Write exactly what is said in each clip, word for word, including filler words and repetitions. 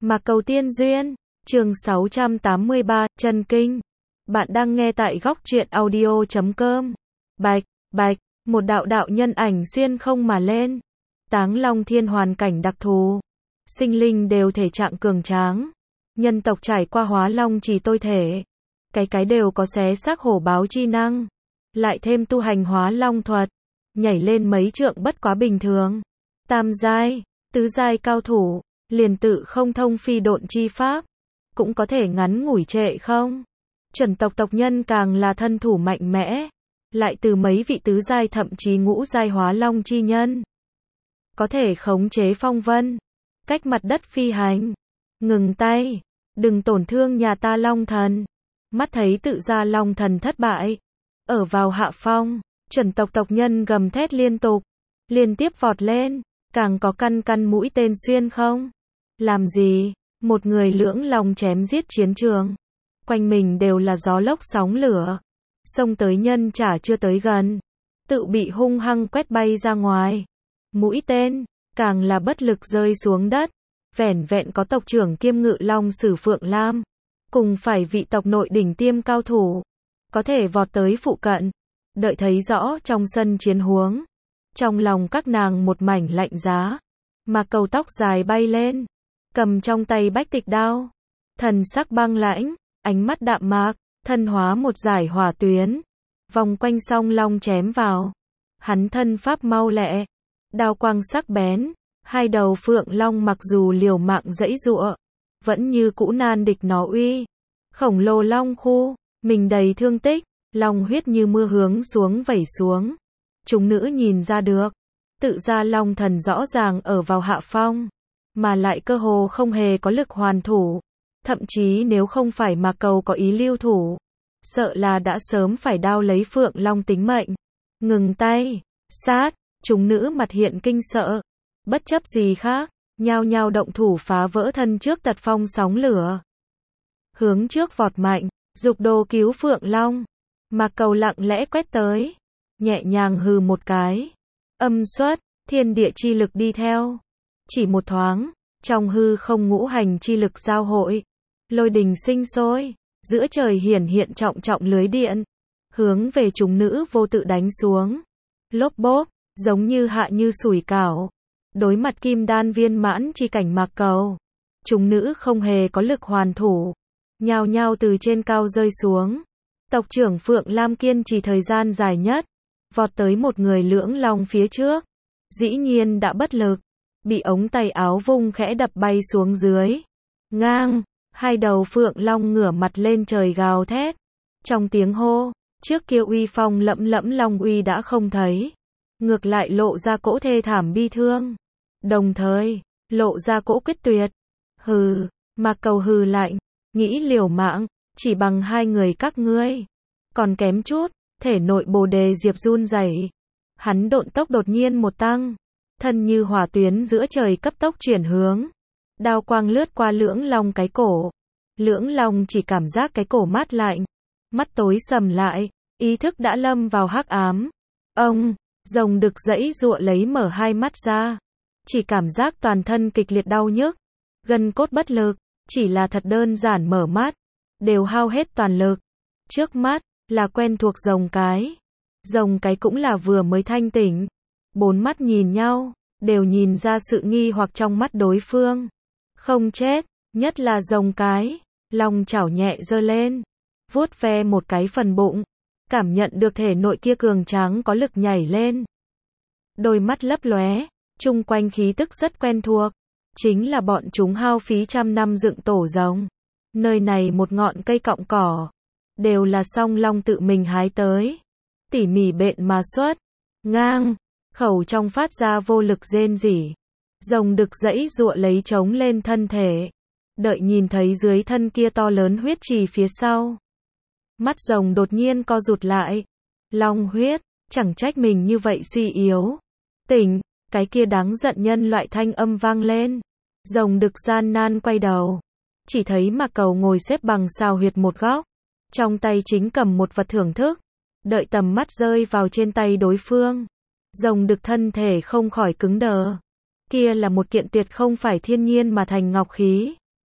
Mạc Cầu Tiên Duyên, chương sáu trăm tám mươi ba, Chân Kinh. Bạn đang nghe tại góc truyện audio chấm com. Bạch, bạch, một đạo đạo nhân ảnh xuyên không mà lên. Táng Long Thiên hoàn cảnh đặc thù. Sinh linh đều thể trạng cường tráng. Nhân tộc trải qua hóa long chỉ tôi thể. Cái cái đều có xé xác hổ báo chi năng. Lại thêm tu hành hóa long thuật. Nhảy lên mấy trượng bất quá bình thường. Tam giai, tứ giai cao thủ. Liền tự không thông phi độn chi pháp. Cũng có thể ngắn ngủi trệ không. Chuẩn tộc tộc nhân càng là thân thủ mạnh mẽ. Lại từ mấy vị tứ giai thậm chí ngũ giai hóa long chi nhân. Có thể khống chế phong vân. Cách mặt đất phi hành. Ngừng tay. Đừng tổn thương nhà ta long thần. Mắt thấy tự gia long thần thất bại. Ở vào hạ phong. Chuẩn tộc tộc nhân gầm thét liên tục. Liên tiếp vọt lên. Càng có căn căn mũi tên xuyên không. Làm gì? Một người lưỡng lòng chém giết chiến trường. Quanh mình đều là gió lốc sóng lửa. Xông tới nhân chả chưa tới gần. Tự bị hung hăng quét bay ra ngoài. Mũi tên, càng là bất lực rơi xuống đất. Vẻn vẹn có tộc trưởng kiêm ngự long Sử Phượng Lam. Cùng phải vị tộc nội đỉnh tiêm cao thủ. Có thể vọt tới phụ cận. Đợi thấy rõ trong sân chiến huống. Trong lòng các nàng một mảnh lạnh giá. Mà cầu tóc dài bay lên. Cầm trong tay bách tịch đao. Thần sắc băng lãnh, ánh mắt đạm mạc, thân hóa một dải hỏa tuyến. Vòng quanh song long chém vào. Hắn thân pháp mau lẹ. Đao quang sắc bén. Hai đầu phượng long mặc dù liều mạng dãy giụa. Vẫn như cũ nan địch nó uy. Khổng lồ long khu. Mình đầy thương tích. Long huyết như mưa hướng xuống vẩy xuống. Chúng nữ nhìn ra được. Tự ra long thần rõ ràng ở vào hạ phong. Mà lại cơ hồ không hề có lực hoàn thủ. Thậm chí nếu không phải Mạc Cầu có ý lưu thủ. Sợ là đã sớm phải đao lấy Phượng Long tính mệnh. Ngừng tay. Sát. Chúng nữ mặt hiện kinh sợ. Bất chấp gì khác. Nhao nhao động thủ phá vỡ thân trước tật phong sóng lửa. Hướng trước vọt mạnh. Dục đồ cứu Phượng Long. Mạc Cầu lặng lẽ quét tới. Nhẹ nhàng hừ một cái. Âm xuất. Thiên địa chi lực đi theo. Chỉ một thoáng, trong hư không ngũ hành chi lực giao hội, lôi đình sinh sôi, giữa trời hiển hiện trọng trọng lưới điện, hướng về chúng nữ vô tự đánh xuống. Lốp bốp, giống như hạ như sủi cảo. Đối mặt kim đan viên mãn chi cảnh Mạc Cầu, chúng nữ không hề có lực hoàn thủ, nhao nhao từ trên cao rơi xuống. Tộc trưởng Phượng Lam kiên trì thời gian dài nhất, vọt tới một người lưỡng long phía trước, dĩ nhiên đã bất lực. Bị ống tay áo vung khẽ đập bay xuống dưới. Ngang, hai đầu phượng long ngửa mặt lên trời gào thét. Trong tiếng hô, trước kia uy phong lẫm lẫm long uy đã không thấy. Ngược lại lộ ra cỗ thê thảm bi thương. Đồng thời, lộ ra cỗ quyết tuyệt. Hừ, Mạc Cầu hừ lạnh, nghĩ liều mạng, chỉ bằng hai người các ngươi. Còn kém chút, thể nội bồ đề diệp run rẩy. Hắn độn tốc đột nhiên một tăng. Thân như hỏa tuyến giữa trời cấp tốc chuyển hướng. Đao quang lướt qua lưỡng long cái cổ. Lưỡng long chỉ cảm giác cái cổ mát lạnh. Mắt tối sầm lại. Ý thức đã lâm vào hắc ám. Ông, rồng đực dãy giụa lấy mở hai mắt ra. Chỉ cảm giác toàn thân kịch liệt đau nhức. Gân cốt bất lực. Chỉ là thật đơn giản mở mắt. Đều hao hết toàn lực. Trước mắt, là quen thuộc rồng cái. Rồng cái cũng là vừa mới thanh tỉnh. Bốn mắt nhìn nhau, đều nhìn ra sự nghi hoặc trong mắt đối phương. Không chết, nhất là rồng cái, long chảo nhẹ giơ lên, vuốt ve một cái phần bụng, cảm nhận được thể nội kia cường tráng có lực nhảy lên. Đôi mắt lấp lóe, chung quanh khí tức rất quen thuộc, chính là bọn chúng hao phí trăm năm dựng tổ rồng. Nơi này một ngọn cây cọng cỏ, đều là song long tự mình hái tới, tỉ mỉ bện mà xuất. Ngang. Khẩu trong phát ra vô lực rên rỉ. Rồng đực dãy giụa lấy chống lên thân thể. Đợi nhìn thấy dưới thân kia to lớn huyết trì phía sau. Mắt rồng đột nhiên co rụt lại. Long huyết, chẳng trách mình như vậy suy yếu. Tỉnh, cái kia đáng giận nhân loại thanh âm vang lên. Rồng đực gian nan quay đầu. Chỉ thấy Mạc Cầu ngồi xếp bằng xào huyệt một góc. Trong tay chính cầm một vật thưởng thức. Đợi tầm mắt rơi vào trên tay đối phương. Rồng đực thân thể không khỏi cứng đờ. Kia là một kiện tuyệt không phải thiên nhiên mà thành ngọc khí.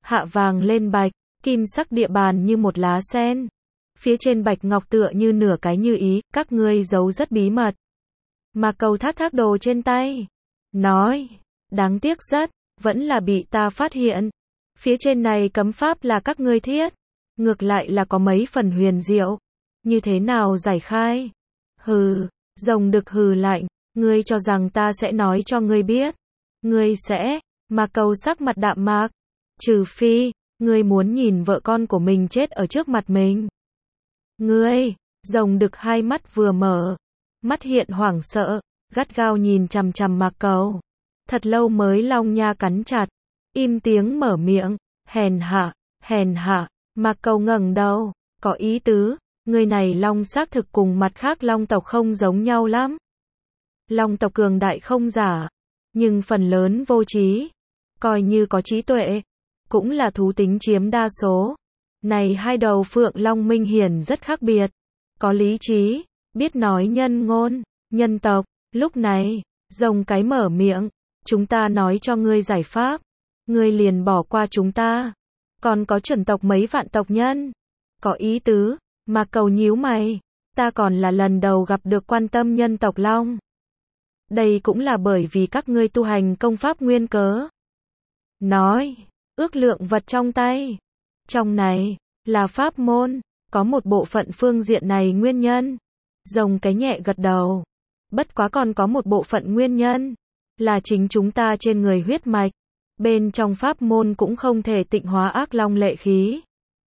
hạ vàng lên bạch, kim sắc địa bàn như một lá sen. Phía trên bạch ngọc tựa như nửa cái như ý, các ngươi giấu rất bí mật. Mạc Cầu thác thác đồ trên tay, nói, đáng tiếc rất, vẫn là bị ta phát hiện. Phía trên này cấm pháp là các ngươi thiết, ngược lại là có mấy phần huyền diệu. Như thế nào giải khai? Hừ, rồng đực hừ lạnh, ngươi cho rằng ta sẽ nói cho ngươi biết. Ngươi sẽ, Mạc Cầu sắc mặt đạm mạc, trừ phi, ngươi muốn nhìn vợ con của mình chết ở trước mặt mình. Ngươi, rồng đực hai mắt vừa mở, mắt hiện hoảng sợ, gắt gao nhìn chằm chằm Mạc Cầu. Thật lâu mới long nha cắn chặt, im tiếng mở miệng, hèn hạ, hèn hạ. Mạc Cầu ngẩng đầu, có ý tứ, người này long xác thực cùng mặt khác long tộc không giống nhau lắm. Long tộc cường đại không giả, nhưng phần lớn vô trí, coi như có trí tuệ, cũng là thú tính chiếm đa số. Này hai đầu phượng long minh hiển rất khác biệt, có lý trí, biết nói nhân ngôn, nhân tộc. Lúc này, rồng cái mở miệng, chúng ta nói cho ngươi giải pháp, ngươi liền bỏ qua chúng ta. Còn có chuẩn tộc mấy vạn tộc nhân, có ý tứ. Mạc Cầu nhíu mày, ta còn là lần đầu gặp được quan tâm nhân tộc long. Đây cũng là bởi vì các ngươi tu hành công pháp nguyên cớ. Nói, ước lượng vật trong tay, trong này, là pháp môn, có một bộ phận phương diện này nguyên nhân. Rồng cái nhẹ gật đầu, bất quá còn có một bộ phận nguyên nhân, là chính chúng ta trên người huyết mạch. Bên trong pháp môn cũng không thể tịnh hóa ác long lệ khí.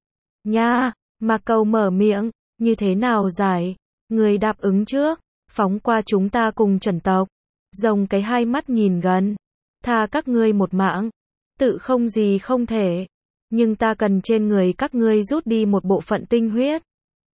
Nha, Mạc Cầu mở miệng, như thế nào giải? Người đáp ứng trước, phóng qua chúng ta cùng chuẩn tộc. Rồng cái hai mắt nhìn gần, tha các ngươi một mạng, tự không gì không thể. Nhưng ta cần trên người các ngươi rút đi một bộ phận tinh huyết.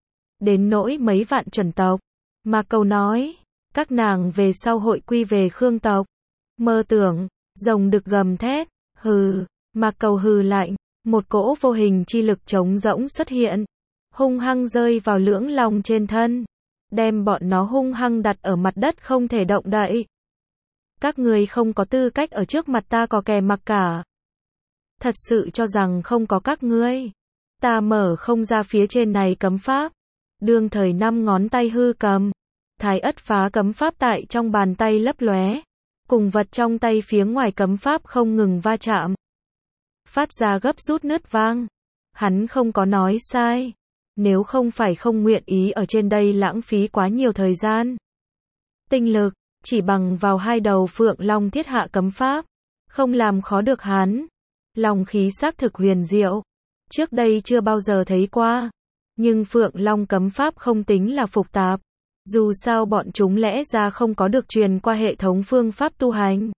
Đến nỗi mấy vạn chuẩn tộc, Mạc Cầu nói, các nàng về sau hội quy về Khương tộc. Mơ tưởng. Rồng đực gầm thét, hừ. Mạc Cầu hừ lạnh, một cỗ vô hình chi lực trống rỗng xuất hiện, hung hăng rơi vào lưỡng long trên thân, đem bọn nó hung hăng đặt ở mặt đất không thể động đậy. Các ngươi không có tư cách ở trước mặt ta có kè mặc cả. Thật sự cho rằng không có các ngươi, ta mở không ra phía trên này cấm pháp. Đương thời năm ngón tay hư cầm, thái ất phá cấm pháp tại trong bàn tay lấp lóe, cùng vật trong tay phía ngoài cấm pháp không ngừng va chạm, phát ra gấp rút nứt vang. Hắn không có nói sai, nếu không phải không nguyện ý ở trên đây lãng phí quá nhiều thời gian, tinh lực, chỉ bằng vào hai đầu phượng long thiết hạ cấm pháp, không làm khó được hắn. Long khí xác thực huyền diệu, trước đây chưa bao giờ thấy qua, nhưng phượng long cấm pháp không tính là phức tạp. Dù sao bọn chúng lẽ ra không có được truyền qua hệ thống phương pháp tu hành.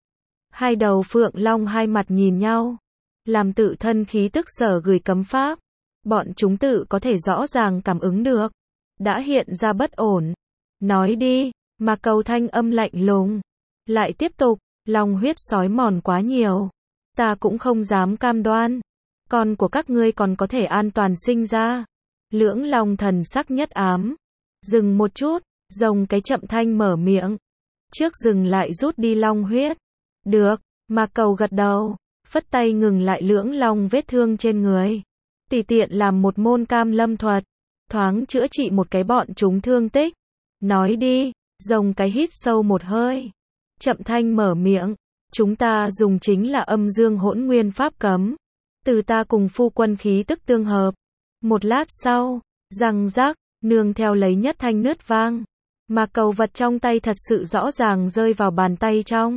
Hai đầu phượng long hai mặt nhìn nhau, làm tự thân khí tức sở gửi cấm pháp, bọn chúng tự có thể rõ ràng cảm ứng được, đã hiện ra bất ổn. Nói đi, Mạc Cầu thanh âm lạnh lùng, lại tiếp tục, long huyết sói mòn quá nhiều, ta cũng không dám cam đoan, con của các ngươi còn có thể an toàn sinh ra. Lưỡng long thần sắc nhất ám, dừng một chút, rồng cái chậm thanh mở miệng, trước dừng lại rút đi long huyết. Được, Mạc Cầu gật đầu, phất tay ngừng lại lưỡng long vết thương trên người, tùy tiện làm một môn cam lâm thuật, thoáng chữa trị một cái bọn chúng thương tích. Nói đi, rồng cái hít sâu một hơi, chậm thanh mở miệng, chúng ta dùng chính là âm dương hỗn nguyên pháp cấm, từ ta cùng phu quân khí tức tương hợp. Một lát sau, răng rắc, nương theo lấy nhất thanh nứt vang, Mạc Cầu vật trong tay thật sự rõ ràng rơi vào bàn tay trong.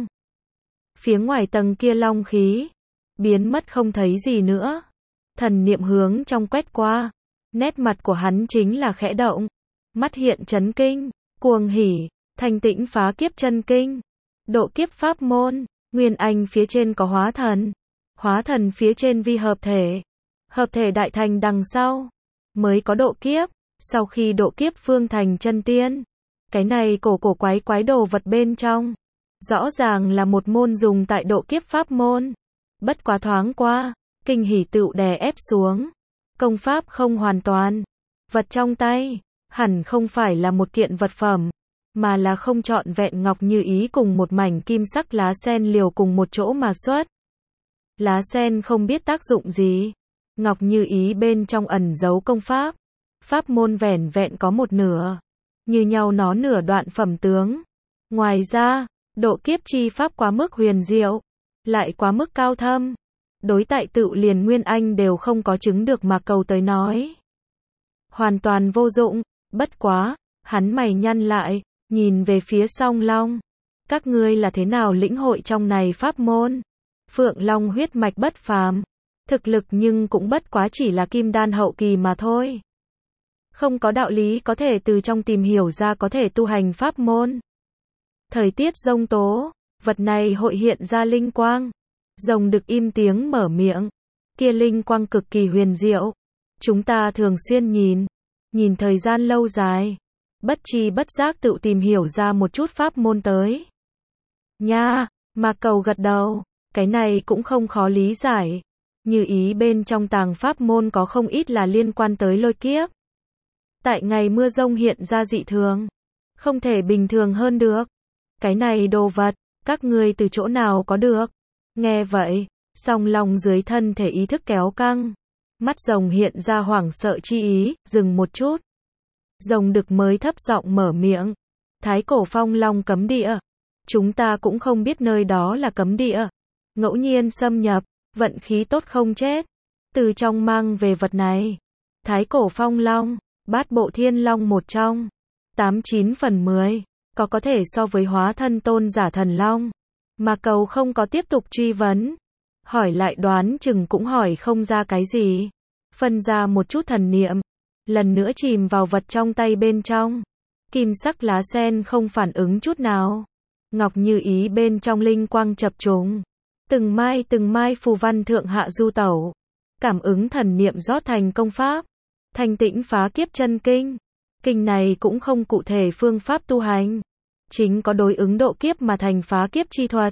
Phía ngoài tầng kia long khí, biến mất không thấy gì nữa. Thần niệm hướng trong quét qua, nét mặt của hắn chính là khẽ động, mắt hiện chấn kinh, cuồng hỉ, thanh tĩnh phá kiếp chân kinh, độ kiếp pháp môn, nguyên anh phía trên có hóa thần, hóa thần phía trên vi hợp thể, hợp thể đại thành đằng sau, mới có độ kiếp, sau khi độ kiếp phương thành chân tiên. Cái này cổ cổ quái quái đồ vật bên trong, rõ ràng là một môn dùng tại độ kiếp pháp môn. Bất quá thoáng qua, kinh hỉ tựu đè ép xuống. Công pháp không hoàn toàn. Vật trong tay, hẳn không phải là một kiện vật phẩm, mà là không trọn vẹn ngọc như ý cùng một mảnh kim sắc lá sen liều cùng một chỗ mà xuất. Lá sen không biết tác dụng gì. Ngọc Như Ý bên trong ẩn giấu công pháp. Pháp môn vẻn vẹn có một nửa. Như nhau nó nửa đoạn phẩm tướng. Ngoài ra, độ kiếp chi pháp quá mức huyền diệu. Lại quá mức cao thâm. Đối tại tự liền Nguyên Anh đều không có chứng được mà cầu tới nói. Hoàn toàn vô dụng, bất quá, hắn mày nhăn lại, nhìn về phía Song Long. Các ngươi là thế nào lĩnh hội trong này pháp môn? Phượng Long huyết mạch bất phàm, thực lực nhưng cũng bất quá chỉ là kim đan hậu kỳ mà thôi. Không có đạo lý có thể từ trong tìm hiểu ra có thể tu hành pháp môn. Thời tiết giông tố, vật này hội hiện ra linh quang. Rồng Đực im tiếng mở miệng. Kia linh quang cực kỳ huyền diệu. Chúng ta thường xuyên nhìn, nhìn thời gian lâu dài, bất chi bất giác tự tìm hiểu ra một chút pháp môn tới. Nha, Mạc Cầu gật đầu, cái này cũng không khó lý giải. Như Ý bên trong tàng pháp môn có không ít là liên quan tới lôi kiếp. Tại ngày mưa rông hiện ra dị thường, không thể bình thường hơn được. Cái này đồ vật, các ngươi từ chỗ nào có được? Nghe vậy, Song Long dưới thân thể ý thức kéo căng. Mắt rồng hiện ra hoảng sợ chi ý, dừng một chút. Rồng Đực mới thấp giọng mở miệng. Thái cổ phong long cấm địa. Chúng ta cũng không biết nơi đó là cấm địa. Ngẫu nhiên xâm nhập, vận khí tốt không chết. Từ trong mang về vật này. Thái cổ phong long, bát bộ thiên long một trong. Tám chín phần mười, có có thể so với hóa thân tôn giả thần long. Mà Cầu không có tiếp tục truy vấn. Hỏi lại đoán chừng cũng hỏi không ra cái gì. Phân ra một chút thần niệm. Lần nữa chìm vào vật trong tay bên trong. Kim sắc lá sen không phản ứng chút nào. Ngọc Như Ý bên trong linh quang chập trùng. Từng mai từng mai phù văn thượng hạ du tẩu. Cảm ứng thần niệm rót thành công pháp. Thanh tĩnh phá kiếp chân kinh. Kinh này cũng không cụ thể phương pháp tu hành. Chính có đối ứng độ kiếp mà thành phá kiếp chi thuật.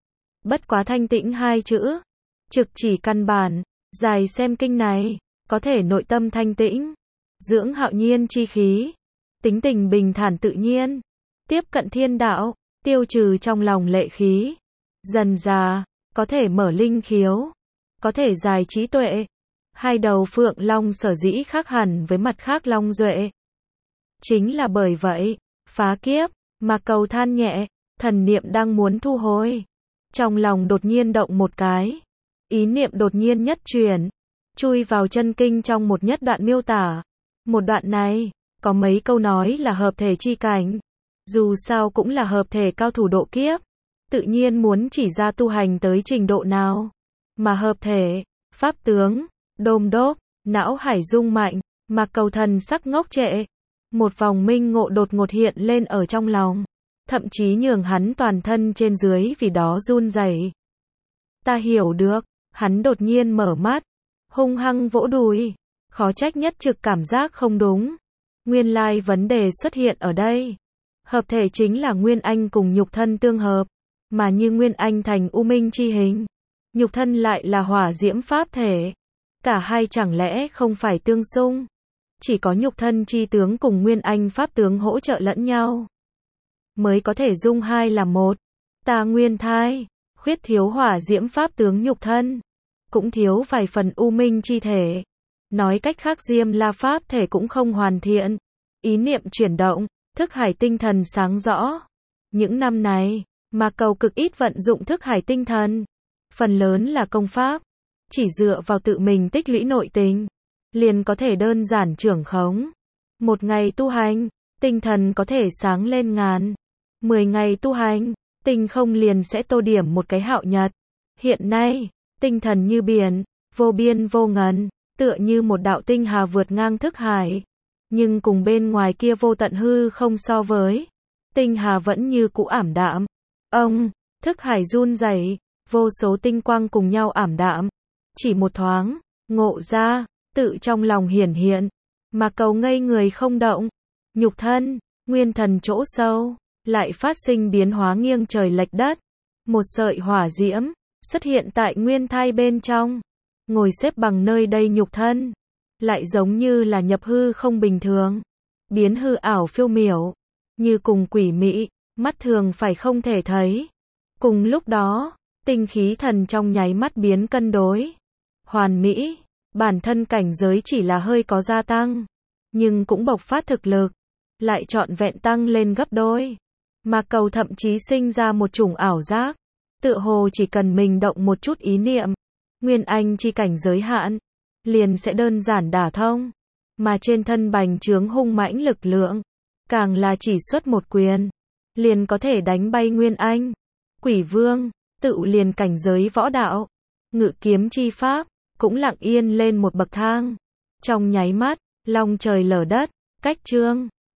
Bất quá thanh tĩnh hai chữ. Trực chỉ căn bản. Dài xem kinh này. Có thể nội tâm thanh tĩnh. Dưỡng hạo nhiên chi khí. Tính tình bình thản tự nhiên. Tiếp cận thiên đạo. Tiêu trừ trong lòng lệ khí. Dần già. Có thể mở linh khiếu. Có thể dài trí tuệ. Hai đầu phượng long sở dĩ khác hẳn với mặt khác long duệ. Chính là bởi vậy. Phá kiếp. Mà Cầu than nhẹ. Thần niệm đang muốn thu hồi. Trong lòng đột nhiên động một cái. Ý niệm đột nhiên nhất chuyển. Chui vào chân kinh trong một nhất đoạn miêu tả. Một đoạn này, có mấy câu nói là hợp thể chi cảnh. Dù sao cũng là hợp thể cao thủ độ kiếp. Tự nhiên muốn chỉ ra tu hành tới trình độ nào. Mà hợp thể, pháp tướng, đôm đốp, não hải rung mạnh, mà Cầu thần sắc ngốc trệ. Một vòng minh ngộ đột ngột hiện lên ở trong lòng. Thậm chí nhường hắn toàn thân trên dưới vì đó run rẩy. Ta hiểu được, hắn đột nhiên mở mắt. Hung hăng vỗ đùi. Khó trách nhất trực cảm giác không đúng. Nguyên lai vấn đề xuất hiện ở đây. Hợp thể chính là Nguyên Anh cùng nhục thân tương hợp. Mà như Nguyên Anh thành U Minh chi hình. Nhục thân lại là hỏa diễm pháp thể. Cả hai chẳng lẽ không phải tương xung. Chỉ có nhục thân chi tướng cùng Nguyên Anh pháp tướng hỗ trợ lẫn nhau. Mới có thể dung hai là một. Ta nguyên thai. Khuyết thiếu hỏa diễm pháp tướng nhục thân. Cũng thiếu vài phần U Minh chi thể. Nói cách khác Diêm La pháp thể cũng không hoàn thiện. Ý niệm chuyển động, thức hải tinh thần sáng rõ. Những năm này, mà Cầu cực ít vận dụng thức hải tinh thần. Phần lớn là công pháp. Chỉ dựa vào tự mình tích lũy nội tình. Liền có thể đơn giản trưởng khống. Một ngày tu hành, tinh thần có thể sáng lên ngàn. Mười ngày tu hành, tinh không liền sẽ tô điểm một cái hạo nhật. Hiện nay, tinh thần như biển, vô biên vô ngần, tựa như một đạo tinh hà vượt ngang thức hải. Nhưng cùng bên ngoài kia vô tận hư không so với. Tinh hà vẫn như cũ ảm đạm. Ông, thức hải run rẩy, vô số tinh quang cùng nhau ảm đạm. Chỉ một thoáng, ngộ ra, tự trong lòng hiển hiện. Mà Cầu ngây người không động. Nhục thân, nguyên thần chỗ sâu, lại phát sinh biến hóa nghiêng trời lệch đất. Một sợi hỏa diễm xuất hiện tại nguyên thai bên trong. Ngồi xếp bằng nơi đây nhục thân. Lại giống như là nhập hư không bình thường. Biến hư ảo phiêu miểu. Như cùng quỷ mị, mắt thường phải không thể thấy. Cùng lúc đó, Tinh khí thần trong nháy mắt biến cân đối. Hoàn mỹ, bản thân cảnh giới chỉ là hơi có gia tăng, nhưng cũng bộc phát thực lực, lại trọn vẹn tăng lên gấp đôi. Mạc Cầu thậm chí sinh ra một chủng ảo giác, tựa hồ chỉ cần mình động một chút ý niệm, nguyên anh chi cảnh giới hạn, liền sẽ đơn giản đả thông, mà trên thân bành trướng hung mãnh lực lượng, càng là chỉ xuất một quyền, liền có thể đánh bay nguyên anh. Quỷ Vương, tự liền cảnh giới võ đạo, ngự kiếm chi pháp, cũng lặng yên lên một bậc thang. Trong nháy mắt, long trời lở đất, cách trương.